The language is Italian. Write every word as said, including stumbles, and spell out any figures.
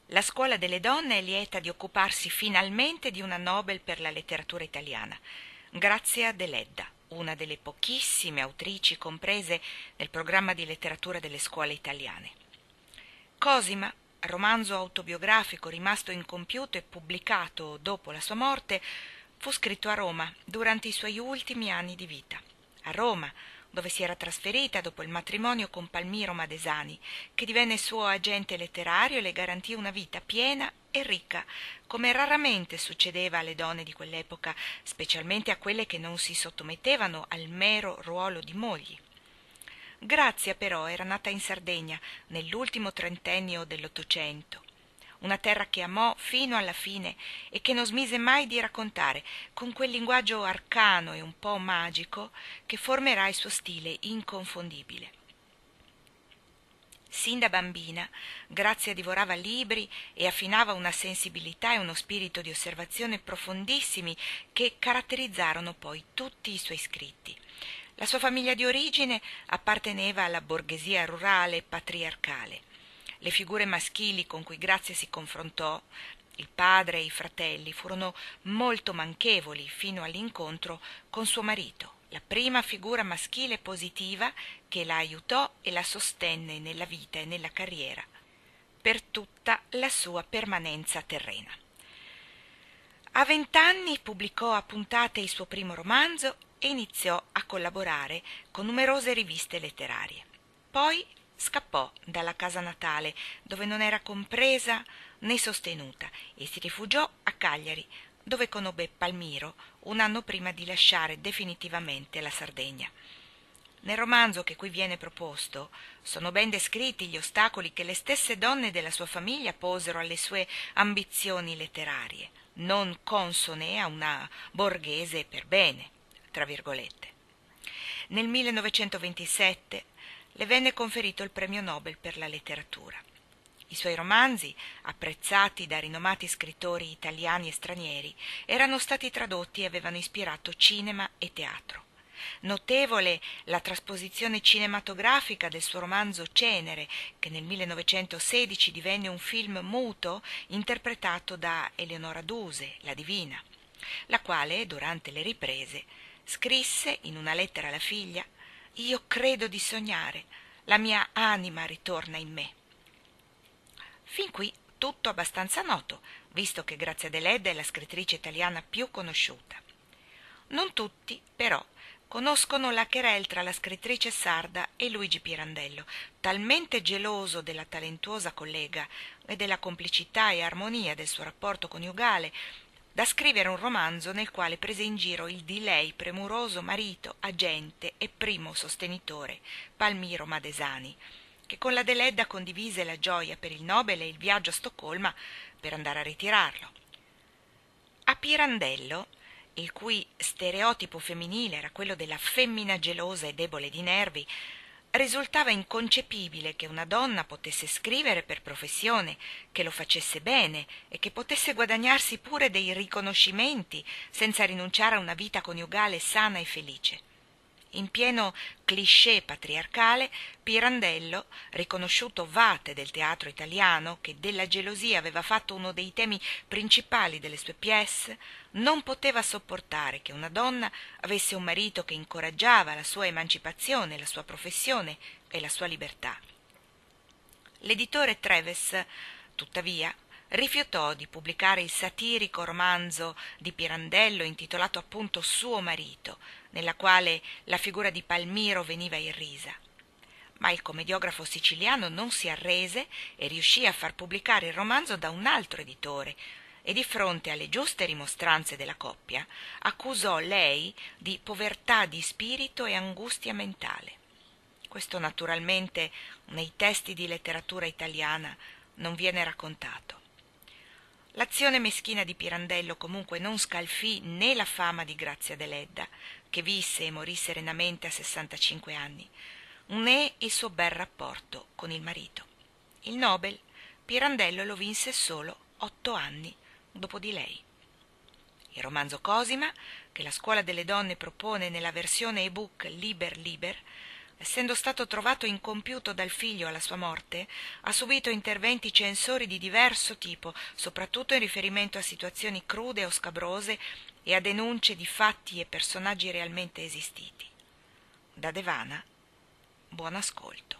La Scuola delle Donne è lieta di occuparsi finalmente di una Nobel per la letteratura italiana, Grazia Deledda, una delle pochissime autrici comprese nel programma di letteratura delle scuole italiane. Cosima, romanzo autobiografico rimasto incompiuto e pubblicato dopo la sua morte, fu scritto a Roma durante i suoi ultimi anni di vita. A Roma, dove si era trasferita dopo il matrimonio con Palmiro Madesani, che divenne suo agente letterario e le garantì una vita piena e ricca, come raramente succedeva alle donne di quell'epoca, specialmente a quelle che non si sottomettevano al mero ruolo di mogli. Grazia però era nata in Sardegna nell'ultimo trentennio dell'Ottocento, una terra che amò fino alla fine e che non smise mai di raccontare, con quel linguaggio arcano e un po' magico che formerà il suo stile inconfondibile. Sin da bambina, Grazia divorava libri e affinava una sensibilità e uno spirito di osservazione profondissimi che caratterizzarono poi tutti i suoi scritti. La sua famiglia di origine apparteneva alla borghesia rurale e patriarcale. Le figure maschili con cui Grazia si confrontò, il padre e i fratelli, furono molto manchevoli fino all'incontro con suo marito, la prima figura maschile positiva che la aiutò e la sostenne nella vita e nella carriera per tutta la sua permanenza terrena. A vent'anni pubblicò a puntate il suo primo romanzo e iniziò a collaborare con numerose riviste letterarie. Poi scappò dalla casa natale, dove non era compresa né sostenuta, e si rifugiò a Cagliari, dove conobbe Palmiro un anno prima di lasciare definitivamente la Sardegna. Nel romanzo che qui viene proposto sono ben descritti gli ostacoli che le stesse donne della sua famiglia posero alle sue ambizioni letterarie, non consone a una borghese per bene, tra virgolette. Nel millenovecentoventisette le venne conferito il premio Nobel per la letteratura. I suoi romanzi, apprezzati da rinomati scrittori italiani e stranieri, erano stati tradotti e avevano ispirato cinema e teatro. Notevole la trasposizione cinematografica del suo romanzo Cenere, che nel millenovecentosedici divenne un film muto interpretato da Eleonora Duse, la Divina, la quale, durante le riprese, scrisse in una lettera alla figlia: «Io credo di sognare, la mia anima ritorna in me». Fin qui tutto abbastanza noto, visto che Grazia Deledda è la scrittrice italiana più conosciuta. Non tutti, però, conoscono la querelle tra la scrittrice sarda e Luigi Pirandello, talmente geloso della talentuosa collega e della complicità e armonia del suo rapporto coniugale, da scrivere un romanzo nel quale prese in giro il di lei premuroso marito, agente e primo sostenitore, Palmiro Madesani, che con la Deledda condivise la gioia per il Nobel e il viaggio a Stoccolma per andare a ritirarlo. A Pirandello, il cui stereotipo femminile era quello della femmina gelosa e debole di nervi, risultava inconcepibile che una donna potesse scrivere per professione, che lo facesse bene e che potesse guadagnarsi pure dei riconoscimenti senza rinunciare a una vita coniugale sana e felice. In pieno cliché patriarcale, Pirandello, riconosciuto vate del teatro italiano, che della gelosia aveva fatto uno dei temi principali delle sue pièce, non poteva sopportare che una donna avesse un marito che incoraggiava la sua emancipazione, la sua professione e la sua libertà. L'editore Treves, tuttavia, rifiutò di pubblicare il satirico romanzo di Pirandello intitolato appunto Suo marito, nella quale la figura di Palmiro veniva irrisa. Ma il commediografo siciliano non si arrese e riuscì a far pubblicare il romanzo da un altro editore, e di fronte alle giuste rimostranze della coppia accusò lei di povertà di spirito e angustia mentale. Questo naturalmente nei testi di letteratura italiana non viene raccontato. L'azione meschina di Pirandello comunque non scalfì né la fama di Grazia Deledda, che visse e morì serenamente a sessantacinque anni, né il suo bel rapporto con il marito. Il Nobel Pirandello lo vinse solo otto anni dopo di lei. Il romanzo Cosima, che la Scuola delle Donne propone nella versione ebook Liber Liber, Essendo stato trovato incompiuto dal figlio alla sua morte, ha subito interventi censori di diverso tipo, soprattutto in riferimento a situazioni crude o scabrose e a denunce di fatti e personaggi realmente esistiti. Da Devana, buon ascolto.